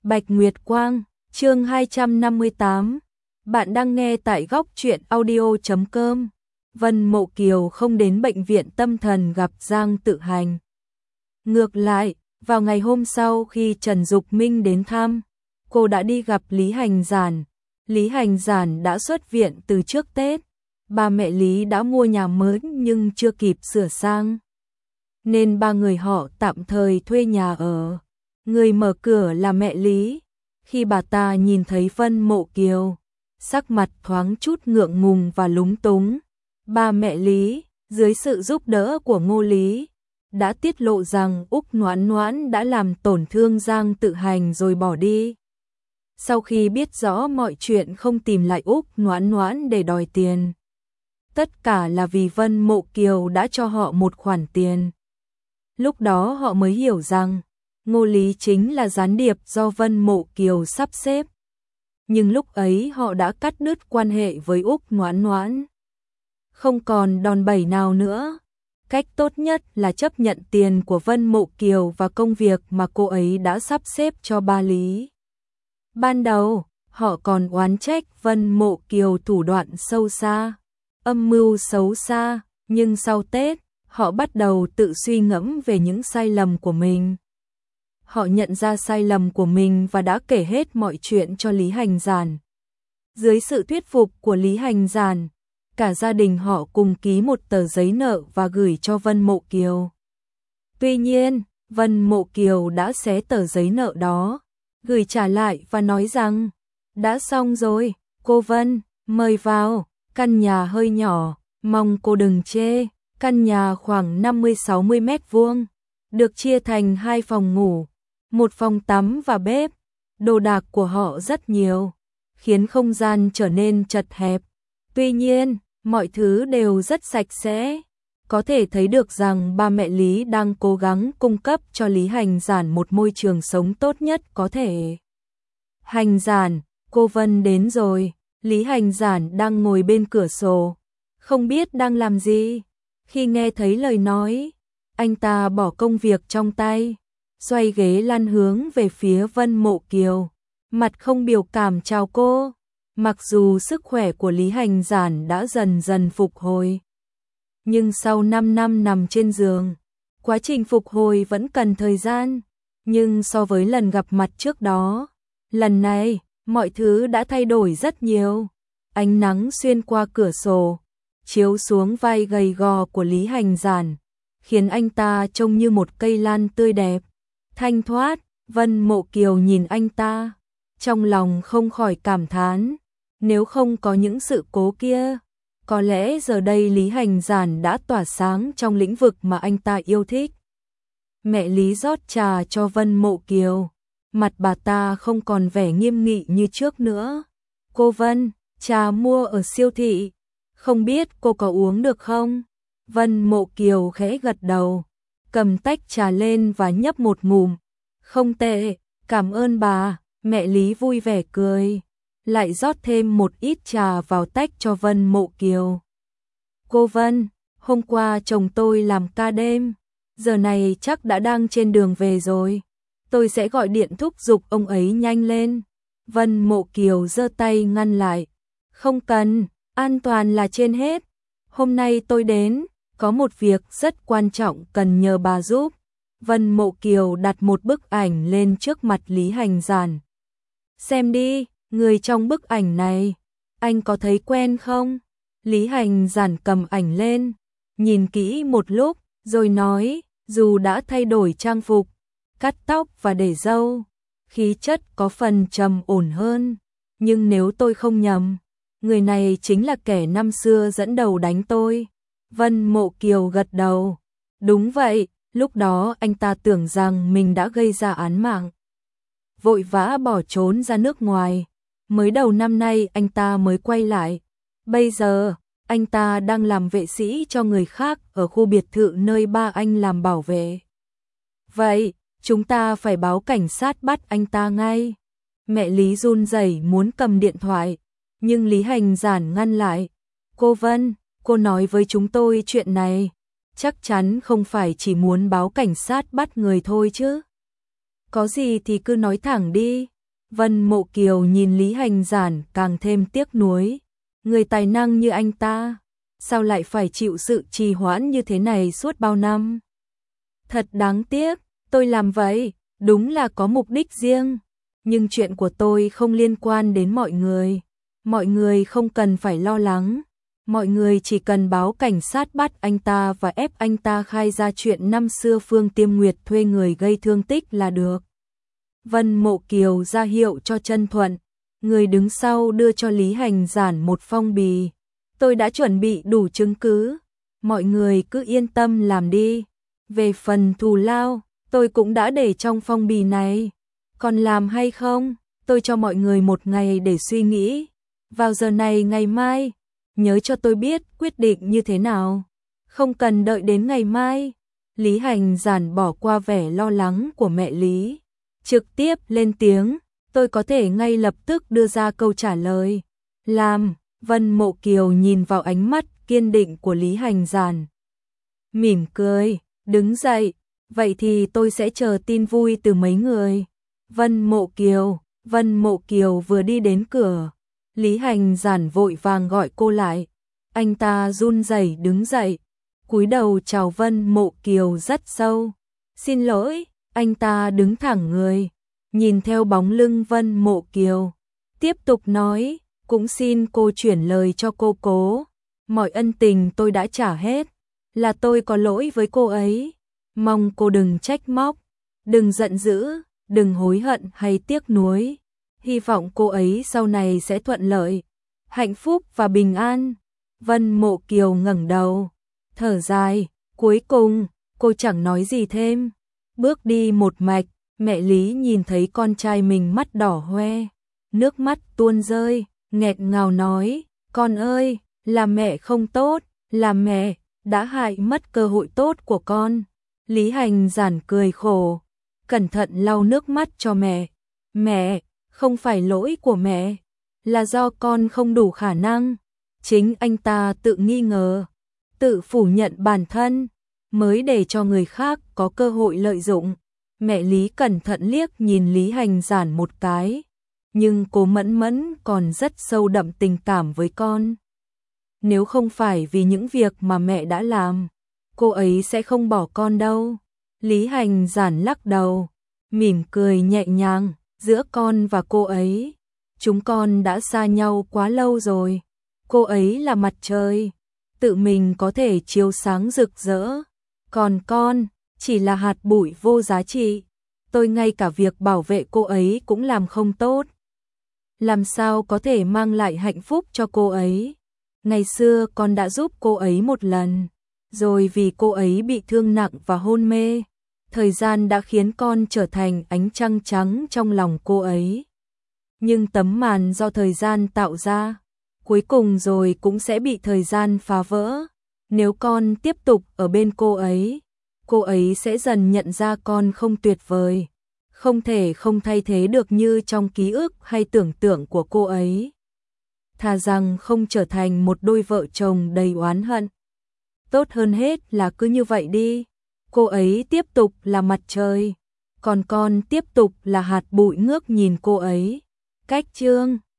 Bạch Nguyệt Quang, chương 258. Bạn đang nghe tại góc truyện audio.com. Vân Mộ Kiều không đến bệnh viện tâm thần gặp Giang Tự Hành. Ngược lại, vào ngày hôm sau khi Trần Dục Minh đến thăm, cô đã đi gặp Lý Hành Giản. Lý Hành Giản đã xuất viện từ trước Tết. Ba mẹ Lý đã mua nhà mới nhưng chưa kịp sửa sang, nên ba người họ tạm thời thuê nhà ở. Người mở cửa là mẹ Lý. Khi bà ta nhìn thấy Vân Mộ Kiều, sắc mặt thoáng chút ngượng ngùng và lúng túng. Ba mẹ Lý, dưới sự giúp đỡ của Ngô Lý, đã tiết lộ rằng Úc Noãn Noãn đã làm tổn thương Giang Tự Hành rồi bỏ đi. Sau khi biết rõ mọi chuyện không tìm lại Úc Noãn Noãn để đòi tiền. Tất cả là vì Vân Mộ Kiều đã cho họ một khoản tiền. Lúc đó họ mới hiểu rằng Ngô Lý chính là gián điệp do Vân Mộ Kiều sắp xếp. Nhưng lúc ấy họ đã cắt đứt quan hệ với Úc Noãn Noãn. Không còn đòn bẩy nào nữa. Cách tốt nhất là chấp nhận tiền của Vân Mộ Kiều và công việc mà cô ấy đã sắp xếp cho ba Lý. Ban đầu, họ còn oán trách Vân Mộ Kiều thủ đoạn sâu xa, âm mưu xấu xa, nhưng sau Tết, họ bắt đầu tự suy ngẫm về những sai lầm của mình. Họ nhận ra sai lầm của mình và đã kể hết mọi chuyện cho Lý Hành Giản. Dưới sự thuyết phục của Lý Hành Giản, cả gia đình họ cùng ký một tờ giấy nợ và gửi cho Vân Mộ Kiều. Tuy nhiên, Vân Mộ Kiều đã xé tờ giấy nợ đó, gửi trả lại và nói rằng, đã xong rồi, cô Vân, mời vào, căn nhà hơi nhỏ, mong cô đừng chê, căn nhà khoảng 50-60 mét vuông, được chia thành 2 phòng ngủ, 1 phòng tắm và bếp. Đồ đạc của họ rất nhiều, khiến không gian trở nên chật hẹp. Tuy nhiên, mọi thứ đều rất sạch sẽ. Có thể thấy được rằng ba mẹ Lý đang cố gắng cung cấp cho Lý Hành Giản một môi trường sống tốt nhất có thể. Hành Giản, cô Vân đến rồi. Lý Hành Giản đang ngồi bên cửa sổ, không biết đang làm gì. Khi nghe thấy lời nói, anh ta bỏ công việc trong tay, xoay ghế lăn hướng về phía Vân Mộ Kiều, mặt không biểu cảm chào cô. Mặc dù sức khỏe của Lý Hành Giản đã dần dần phục hồi, nhưng sau 5 năm nằm trên giường, quá trình phục hồi vẫn cần thời gian. Nhưng so với lần gặp mặt trước đó, lần này, mọi thứ đã thay đổi rất nhiều. Ánh nắng xuyên qua cửa sổ, chiếu xuống vai gầy gò của Lý Hành Giản, khiến anh ta trông như một cây lan tươi đẹp, thanh thoát. Vân Mộ Kiều nhìn anh ta, trong lòng không khỏi cảm thán, nếu không có những sự cố kia, có lẽ giờ đây Lý Hành Giản đã tỏa sáng trong lĩnh vực mà anh ta yêu thích. Mẹ Lý rót trà cho Vân Mộ Kiều, mặt bà ta không còn vẻ nghiêm nghị như trước nữa. Cô Vân, trà mua ở siêu thị, không biết cô có uống được không? Vân Mộ Kiều khẽ gật đầu, cầm tách trà lên và nhấp một ngụm. Không tệ, cảm ơn bà. Mẹ Lý vui vẻ cười, lại rót thêm một ít trà vào tách cho Vân Mộ Kiều. Cô Vân, hôm qua chồng tôi làm ca đêm, giờ này chắc đã đang trên đường về rồi. Tôi sẽ gọi điện thúc giục ông ấy nhanh lên. Vân Mộ Kiều giơ tay ngăn lại. Không cần, an toàn là trên hết. Hôm nay tôi đến, có một việc rất quan trọng cần nhờ bà giúp. Vân Mộ Kiều đặt một bức ảnh lên trước mặt Lý Hành Giản. Xem đi, người trong bức ảnh này, anh có thấy quen không? Lý Hành Giản cầm ảnh lên, nhìn kỹ một lúc, rồi nói, dù đã thay đổi trang phục, cắt tóc và để râu, khí chất có phần trầm ổn hơn, nhưng nếu tôi không nhầm, người này chính là kẻ năm xưa dẫn đầu đánh tôi. Vân Mộ Kiều gật đầu, đúng vậy, lúc đó anh ta tưởng rằng mình đã gây ra án mạng, vội vã bỏ trốn ra nước ngoài. Mới đầu năm nay anh ta mới quay lại. Bây giờ, anh ta đang làm vệ sĩ cho người khác ở khu biệt thự nơi ba anh làm bảo vệ. Vậy, chúng ta phải báo cảnh sát bắt anh ta ngay. Mẹ Lý run rẩy muốn cầm điện thoại, nhưng Lý Hành Giản ngăn lại. Cô Vân, cô nói với chúng tôi chuyện này, chắc chắn không phải chỉ muốn báo cảnh sát bắt người thôi chứ. Có gì thì cứ nói thẳng đi. Vân Mộ Kiều nhìn Lý Hành Giản càng thêm tiếc nuối. Người tài năng như anh ta, sao lại phải chịu sự trì hoãn như thế này suốt bao năm? Thật đáng tiếc, tôi làm vậy, đúng là có mục đích riêng. Nhưng chuyện của tôi không liên quan đến mọi người. Mọi người không cần phải lo lắng. Mọi người chỉ cần báo cảnh sát bắt anh ta và ép anh ta khai ra chuyện năm xưa Phương Tiêm Nguyệt thuê người gây thương tích là được. Vân Mộ Kiều ra hiệu cho Trân Thuận. Người đứng sau đưa cho Lý Hành Giản một phong bì. Tôi đã chuẩn bị đủ chứng cứ. Mọi người cứ yên tâm làm đi. Về phần thù lao, tôi cũng đã để trong phong bì này. Còn làm hay không, tôi cho mọi người một ngày để suy nghĩ. Vào giờ này ngày mai, nhớ cho tôi biết quyết định như thế nào. Không cần đợi đến ngày mai. Lý Hành Giản bỏ qua vẻ lo lắng của mẹ Lý. Trực tiếp lên tiếng, tôi có thể ngay lập tức đưa ra câu trả lời. Làm, Vân Mộ Kiều nhìn vào ánh mắt kiên định của Lý Hành Giản. Mỉm cười, đứng dậy, vậy thì tôi sẽ chờ tin vui từ mấy người. Vân Mộ Kiều vừa đi đến cửa. Lý Hành Giản vội vàng gọi cô lại. Anh ta run rẩy đứng dậy, cúi đầu chào Vân Mộ Kiều rất sâu. Xin lỗi, anh ta đứng thẳng người, nhìn theo bóng lưng Vân Mộ Kiều. Tiếp tục nói, cũng xin cô chuyển lời cho cô Cố. Mọi ân tình tôi đã trả hết, là tôi có lỗi với cô ấy. Mong cô đừng trách móc, đừng giận dữ, đừng hối hận hay tiếc nuối. Hy vọng cô ấy sau này sẽ thuận lợi, hạnh phúc và bình an. Vân Mộ Kiều ngẩng đầu, thở dài, cuối cùng, cô chẳng nói gì thêm. Bước đi một mạch, mẹ Lý nhìn thấy con trai mình mắt đỏ hoe, nước mắt tuôn rơi, nghẹt ngào nói, con ơi, là mẹ không tốt, là mẹ đã hại mất cơ hội tốt của con. Lý Hành Giản cười khổ, cẩn thận lau nước mắt cho mẹ. Mẹ, không phải lỗi của mẹ, là do con không đủ khả năng. Chính anh ta tự nghi ngờ, tự phủ nhận bản thân, mới để cho người khác có cơ hội lợi dụng. Mẹ Lý cẩn thận liếc nhìn Lý Hành Giản một cái, nhưng cô Mẫn Mẫn còn rất sâu đậm tình cảm với con. Nếu không phải vì những việc mà mẹ đã làm, cô ấy sẽ không bỏ con đâu. Lý Hành Giản lắc đầu, mỉm cười nhẹ nhàng, giữa con và cô ấy, chúng con đã xa nhau quá lâu rồi. Cô ấy là mặt trời, tự mình có thể chiếu sáng rực rỡ, còn con chỉ là hạt bụi vô giá trị. Tôi ngay cả việc bảo vệ cô ấy cũng làm không tốt, làm sao có thể mang lại hạnh phúc cho cô ấy. Ngày xưa con đã giúp cô ấy một lần, rồi vì cô ấy bị thương nặng và hôn mê, thời gian đã khiến con trở thành ánh trăng trắng trong lòng cô ấy. Nhưng tấm màn do thời gian tạo ra, cuối cùng rồi cũng sẽ bị thời gian phá vỡ. Nếu con tiếp tục ở bên cô ấy sẽ dần nhận ra con không tuyệt vời, không thể không thay thế được như trong ký ức hay tưởng tượng của cô ấy. Thà rằng không trở thành một đôi vợ chồng đầy oán hận. Tốt hơn hết là cứ như vậy đi. Cô ấy tiếp tục là mặt trời, còn con tiếp tục là hạt bụi ngước nhìn cô ấy. Cách chương